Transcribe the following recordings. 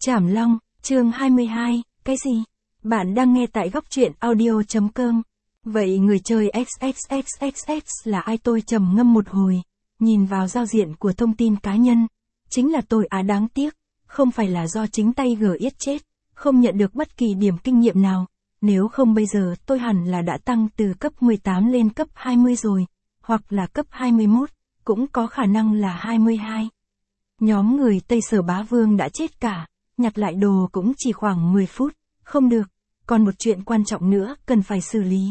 Trảm Long, chương 22, cái gì? Bạn đang nghe tại góc truyện audio.com. Vậy người chơi XXXXX là ai? Tôi trầm ngâm một hồi, nhìn vào giao diện của thông tin cá nhân. Chính là tôi à, đáng tiếc, không phải là do chính tay GX chết, không nhận được bất kỳ điểm kinh nghiệm nào. Nếu không bây giờ tôi hẳn là đã tăng từ cấp 18 lên cấp 20 rồi, hoặc là cấp 21, cũng có khả năng là 22. Nhóm người Tây Sở Bá Vương đã chết cả, nhặt lại đồ cũng chỉ khoảng 10 phút, không được, còn một chuyện quan trọng nữa cần phải xử lý.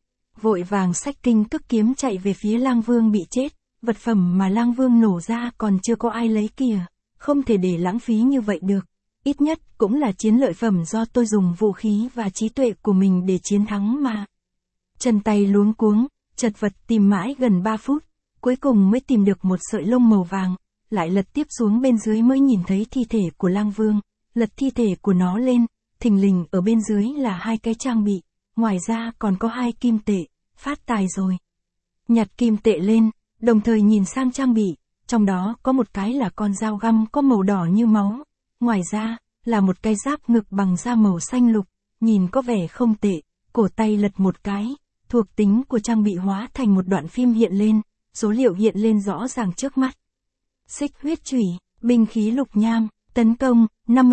Vội vàng xách kinh cước kiếm chạy về phía Lang Vương bị chết, vật phẩm mà Lang Vương nổ ra còn chưa có ai lấy kìa, không thể để lãng phí như vậy được, ít nhất cũng là chiến lợi phẩm do tôi dùng vũ khí và trí tuệ của mình để chiến thắng mà. Chân tay luống cuống, chật vật tìm mãi gần 3 phút, cuối cùng mới tìm được một sợi lông màu vàng, lại lật tiếp xuống bên dưới mới nhìn thấy thi thể của Lang Vương, lật thi thể của nó lên, thình lình ở bên dưới là 2 cái trang bị, ngoài ra còn có 2 kim tệ, phát tài rồi. Nhặt kim tệ lên, đồng thời nhìn sang trang bị, trong đó có một cái là con dao găm có màu đỏ như máu, ngoài ra là một cái giáp ngực bằng da màu xanh lục, nhìn có vẻ không tệ, cổ tay lật một cái, thuộc tính của trang bị hóa thành một đoạn phim hiện lên, số liệu hiện lên rõ ràng trước mắt. Xích huyết chủy, binh khí lục nham, tấn công,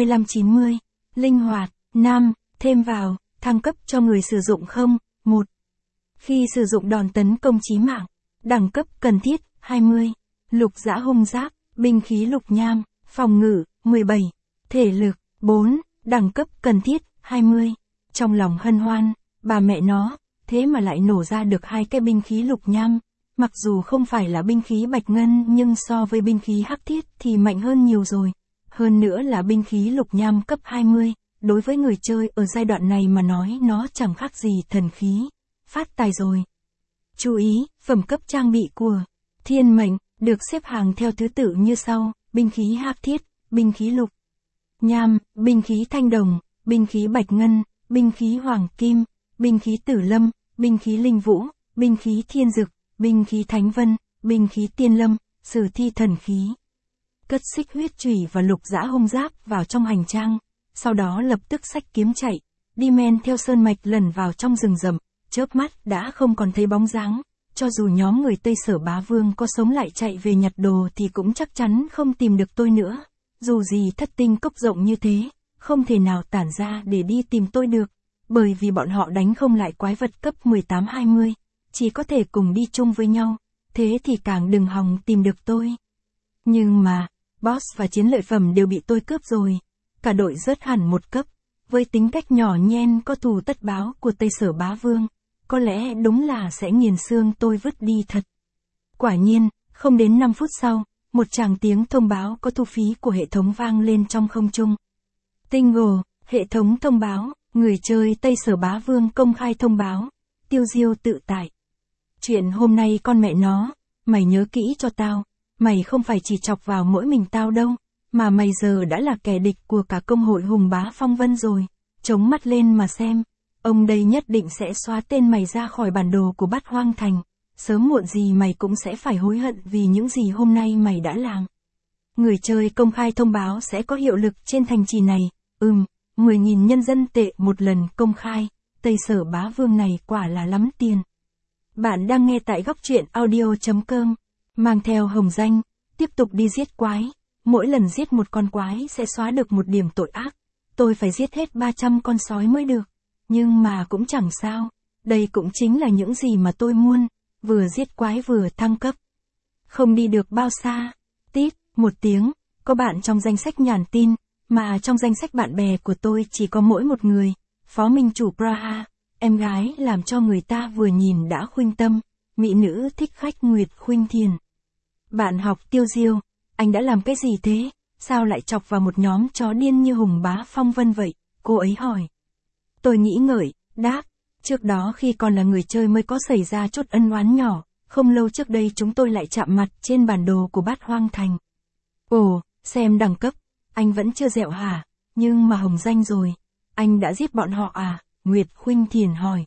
55-90, linh hoạt, nam, thêm vào, thăng cấp cho người sử dụng không, 1. Khi sử dụng đòn tấn công chí mạng, đẳng cấp cần thiết, 20, lục dã hung giáp, binh khí lục nham, phòng ngự, 17, thể lực, 4, đẳng cấp cần thiết, 20. Trong lòng hân hoan, bà mẹ nó, thế mà lại nổ ra được 2 cái binh khí lục nham. Mặc dù không phải là binh khí bạch ngân nhưng so với binh khí hắc thiết thì mạnh hơn nhiều rồi. Hơn nữa là binh khí lục nham cấp 20, đối với người chơi ở giai đoạn này mà nói nó chẳng khác gì thần khí. Phát tài rồi. Chú ý, phẩm cấp trang bị của thiên mệnh, được xếp hàng theo thứ tự như sau, binh khí hắc thiết, binh khí lục nham, binh khí thanh đồng, binh khí bạch ngân, binh khí hoàng kim, binh khí tử lâm, binh khí linh vũ, binh khí thiên dực, binh khí thánh vân, binh khí tiên lâm, sử thi thần khí. Cất xích huyết chủy và lục dã hung giáp vào trong hành trang, sau đó lập tức xách kiếm chạy, đi men theo sơn mạch lẩn vào trong rừng rậm, chớp mắt đã không còn thấy bóng dáng, cho dù nhóm người Tây Sở Bá Vương có sống lại chạy về nhặt đồ thì cũng chắc chắn không tìm được tôi nữa, dù gì thất tinh cốc rộng như thế, không thể nào tản ra để đi tìm tôi được, bởi vì bọn họ đánh không lại quái vật cấp 18-20. Chỉ có thể cùng đi chung với nhau, thế thì càng đừng hòng tìm được tôi. Nhưng mà, boss và chiến lợi phẩm đều bị tôi cướp rồi, cả đội rớt hẳn một cấp, với tính cách nhỏ nhen có thù tất báo của Tây Sở Bá Vương, có lẽ đúng là sẽ nghiền xương tôi vứt đi thật. Quả nhiên, không đến 5 phút sau, một tràng tiếng thông báo có thu phí của hệ thống vang lên trong không trung. Tingle, hệ thống thông báo, người chơi Tây Sở Bá Vương công khai thông báo, tiêu diêu tự tại. Chuyện hôm nay con mẹ nó, mày nhớ kỹ cho tao, mày không phải chỉ chọc vào mỗi mình tao đâu, mà mày giờ đã là kẻ địch của cả công hội Hùng Bá Phong Vân rồi, chống mắt lên mà xem, ông đây nhất định sẽ xóa tên mày ra khỏi bản đồ của Bát Hoang Thành, sớm muộn gì mày cũng sẽ phải hối hận vì những gì hôm nay mày đã làm. Người chơi công khai thông báo sẽ có hiệu lực trên thành trì này, 10.000 nhân dân tệ một lần công khai, Tây Sở Bá Vương này quả là lắm tiền. Bạn đang nghe tại góc truyện audio.com, mang theo hồng danh, tiếp tục đi giết quái, mỗi lần giết một con quái sẽ xóa được một điểm tội ác, tôi phải giết hết 300 con sói mới được, nhưng mà cũng chẳng sao, đây cũng chính là những gì mà tôi muốn, vừa giết quái vừa thăng cấp. Không đi được bao xa, tít, một tiếng, có bạn trong danh sách nhắn tin, mà trong danh sách bạn bè của tôi chỉ có mỗi một người, Phó Minh Chủ Praha. Em gái làm cho người ta vừa nhìn đã khuynh tâm, mỹ nữ thích khách Nguyệt Khuynh Thiền. Bạn học Tiêu Diêu, anh đã làm cái gì thế, sao lại chọc vào một nhóm chó điên như Hùng Bá Phong Vân vậy, cô ấy hỏi. Tôi nghĩ ngợi, đáp, trước đó khi còn là người chơi mới có xảy ra chút ân oán nhỏ, không lâu trước đây chúng tôi lại chạm mặt trên bản đồ của Bát Hoang Thành. Ồ, xem đẳng cấp, anh vẫn chưa dẹo hả, nhưng mà hồng danh rồi, anh đã giết bọn họ à? Nguyệt Khuynh Thiền hỏi.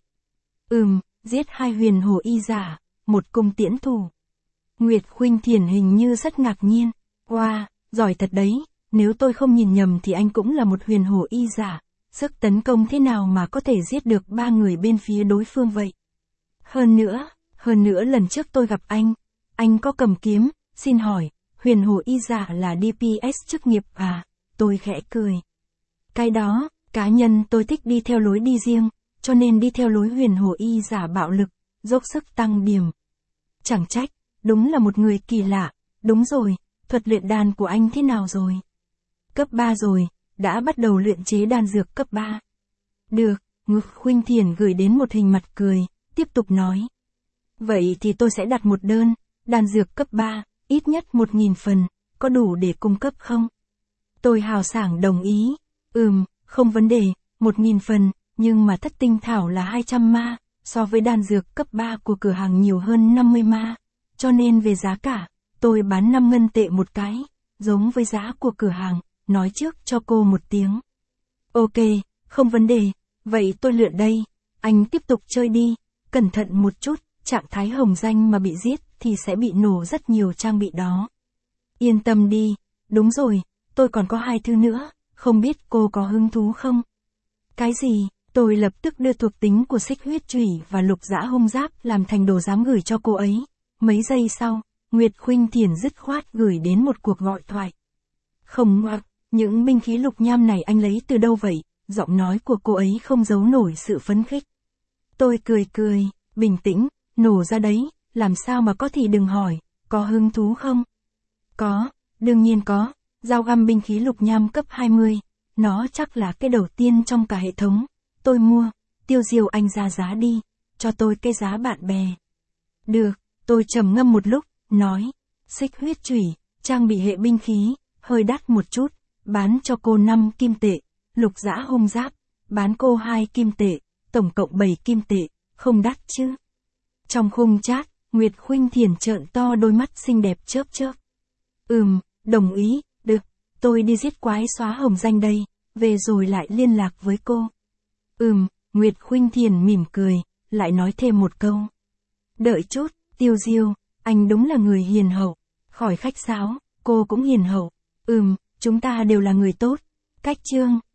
Giết 2 huyền hồ y giả, 1 cung tiễn thủ. Nguyệt Khuynh Thiền hình như rất ngạc nhiên. Wow, giỏi thật đấy, nếu tôi không nhìn nhầm thì anh cũng là một huyền hổ y giả, sức tấn công thế nào mà có thể giết được 3 người bên phía đối phương vậy? Hơn nữa lần trước tôi gặp anh có cầm kiếm, xin hỏi, huyền hổ y giả là DPS chức nghiệp à? Tôi khẽ cười. Cái đó, cá nhân tôi thích đi theo lối đi riêng, cho nên đi theo lối huyền hổ y giả bạo lực, dốc sức tăng điểm. Chẳng trách, đúng là một người kỳ lạ, đúng rồi, thuật luyện đan của anh thế nào rồi? Cấp 3 rồi, đã bắt đầu luyện chế đan dược cấp 3. Được, Ngực Khuynh Thiền gửi đến một hình mặt cười, tiếp tục nói. Vậy thì tôi sẽ đặt một đơn, đan dược cấp 3, ít nhất 1.000 phần, có đủ để cung cấp không? Tôi hào sảng đồng ý. Không vấn đề, 1.000 phần, nhưng mà thất tinh thảo là 200 ma, so với đan dược cấp 3 của cửa hàng nhiều hơn 50 ma. Cho nên về giá cả, tôi bán 5 ngân tệ một cái, giống với giá của cửa hàng, nói trước cho cô một tiếng. Ok, không vấn đề, vậy tôi luyện đây, anh tiếp tục chơi đi, cẩn thận một chút, trạng thái hồng danh mà bị giết thì sẽ bị nổ rất nhiều trang bị đó. Yên tâm đi, đúng rồi, tôi còn có 2 thứ nữa, không biết cô có hứng thú không? Cái gì? Tôi lập tức đưa thuộc tính của xích huyết chủy và lục dã hung giáp làm thành đồ giám gửi cho cô ấy. Mấy giây sau, Nguyệt Khuynh Thiền dứt khoát gửi đến một cuộc gọi thoại. Không ngoặc, những binh khí lục nham này anh lấy từ đâu vậy? Giọng nói của cô ấy không giấu nổi sự phấn khích. Tôi cười, bình tĩnh, nổ ra đấy, làm sao mà có thì đừng hỏi, có hứng thú không? Có, đương nhiên có, dao găm binh khí lục nham cấp 20, nó chắc là cái đầu tiên trong cả hệ thống. Tôi mua, Tiêu Diêu anh ra giá đi, cho tôi cái giá bạn bè. Được, tôi trầm ngâm một lúc, nói, xích huyết chủy, trang bị hệ binh khí, hơi đắt một chút, bán cho cô 5 kim tệ, lục dã hung giáp, bán cô 2 kim tệ, tổng cộng 7 kim tệ, không đắt chứ. Trong khung chat, Nguyệt Khuynh Thiền trợn to đôi mắt xinh đẹp chớp. Đồng ý, được, tôi đi giết quái xóa hồng danh đây, về rồi lại liên lạc với cô. Nguyệt Khuynh Thiền mỉm cười, lại nói thêm một câu. Đợi chút, Tiêu Diêu, anh đúng là người hiền hậu, khỏi khách sáo, cô cũng hiền hậu. Chúng ta đều là người tốt. Cách chương